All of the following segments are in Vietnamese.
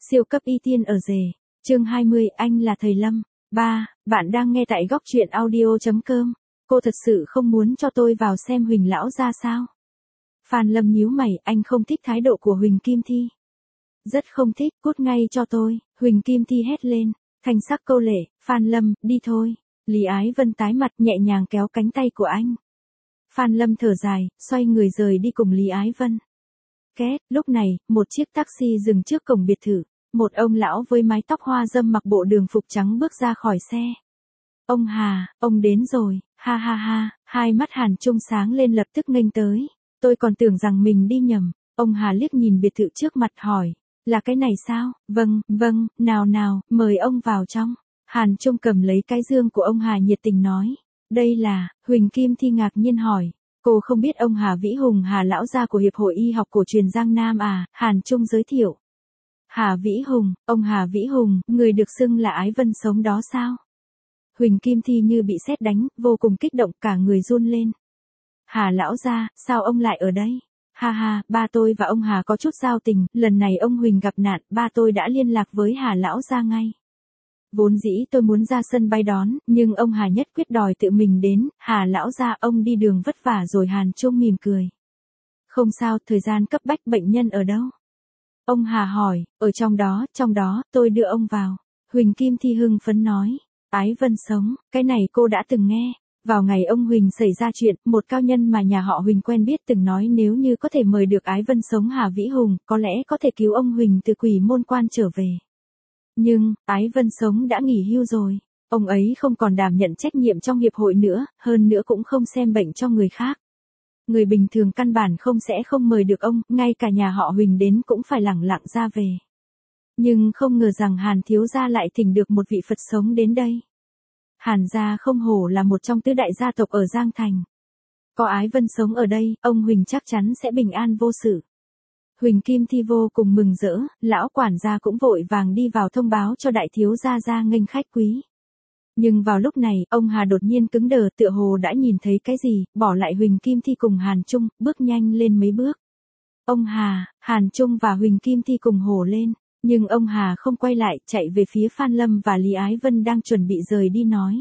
Siêu cấp y tiên ở rể. Chương 20, anh là thầy Lâm. 3. Bạn đang nghe tại góc truyện audio.com. Cô thật sự không muốn cho tôi vào xem Huỳnh lão ra sao? Phan Lâm nhíu mày, anh không thích thái độ của Huỳnh Kim Thi. Rất không thích, cút ngay cho tôi, Huỳnh Kim Thi hét lên. Thanh sắc câu lệ, Phan Lâm, đi thôi. Lý Ái Vân tái mặt nhẹ nhàng kéo cánh tay của anh. Phan Lâm thở dài, xoay người rời đi cùng Lý Ái Vân. Két, lúc này, một chiếc taxi dừng trước cổng biệt thự. Một ông lão với mái tóc hoa râm mặc bộ đường phục trắng bước ra khỏi xe. Ông Hà, ông đến rồi, ha ha ha, hai mắt Hàn Trung sáng lên lập tức nghênh tới. Tôi còn tưởng rằng mình đi nhầm. Ông Hà liếc nhìn biệt thự trước mặt hỏi, là cái này sao? Vâng, nào nào, mời ông vào trong. Hàn Trung cầm lấy cái dương của ông Hà nhiệt tình nói. Đây là, Huỳnh Kim Thi ngạc nhiên hỏi. Cô không biết ông Hà Vĩ Hùng, Hà lão gia của Hiệp hội Y học cổ truyền Giang Nam à? Hàn Trung giới thiệu. Hà Vĩ Hùng, ông Hà Vĩ Hùng, người được xưng là Ái Vân sống đó sao? Huỳnh Kim Thi như bị sét đánh, vô cùng kích động, cả người run lên. Hà lão gia, sao ông lại ở đây? Ha ha, ba tôi và ông Hà có chút giao tình, lần này ông Huỳnh gặp nạn, ba tôi đã liên lạc với Hà lão gia ngay. Vốn dĩ tôi muốn ra sân bay đón, nhưng ông Hà nhất quyết đòi tự mình đến. Hà lão gia, ông đi đường vất vả rồi. Hàn Trung mỉm cười. Không sao, thời gian cấp bách, bệnh nhân ở đâu? Ông Hà hỏi, ở trong đó, tôi đưa ông vào. Huỳnh Kim Thi hưng phấn nói, Ái Vân sống, cái này cô đã từng nghe. Vào ngày ông Huỳnh xảy ra chuyện, một cao nhân mà nhà họ Huỳnh quen biết từng nói nếu như có thể mời được Ái Vân sống Hà Vĩ Hùng, có lẽ có thể cứu ông Huỳnh từ quỷ môn quan trở về. Nhưng, Ái Vân sống đã nghỉ hưu rồi. Ông ấy không còn đảm nhận trách nhiệm trong hiệp hội nữa, hơn nữa cũng không xem bệnh cho người khác. Người bình thường căn bản không mời được ông, ngay cả nhà họ Huỳnh đến cũng phải lẳng lặng ra về. Nhưng không ngờ rằng Hàn thiếu gia lại thỉnh được một vị Phật sống đến đây. Hàn gia không hổ là một trong tứ đại gia tộc ở Giang Thành. Có Ái Vân sống ở đây, ông Huỳnh chắc chắn sẽ bình an vô sự. Huỳnh Kim Thi vô cùng mừng rỡ, lão quản gia cũng vội vàng đi vào thông báo cho đại thiếu gia ra nghênh khách quý. Nhưng vào lúc này, ông Hà đột nhiên cứng đờ, tựa hồ đã nhìn thấy cái gì, bỏ lại Huỳnh Kim Thi cùng Hàn Trung, bước nhanh lên mấy bước. Ông Hà, Hàn Trung và Huỳnh Kim Thi cùng hổ lên, nhưng ông Hà không quay lại, chạy về phía Phan Lâm và Lý Ái Vân đang chuẩn bị rời đi nói.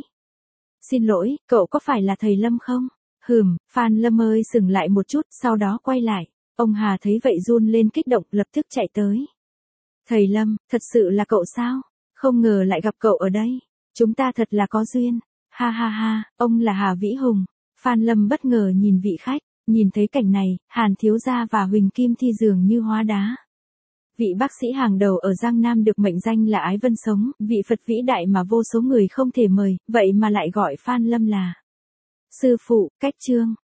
Xin lỗi, cậu có phải là thầy Lâm không? Phan Lâm ơi dừng lại một chút, sau đó quay lại. Ông Hà thấy vậy run lên kích động, lập tức chạy tới. Thầy Lâm, thật sự là cậu sao? Không ngờ lại gặp cậu ở đây. Chúng ta thật là có duyên. Ha ha ha, ông là Hà Vĩ Hùng. Phan Lâm bất ngờ nhìn vị khách, nhìn thấy cảnh này, Hàn thiếu gia và Huỳnh Kim Thi dường như hóa đá. Vị bác sĩ hàng đầu ở Giang Nam được mệnh danh là Ái Vân sống, vị Phật vĩ đại mà vô số người không thể mời, vậy mà lại gọi Phan Lâm là sư phụ. Cách chương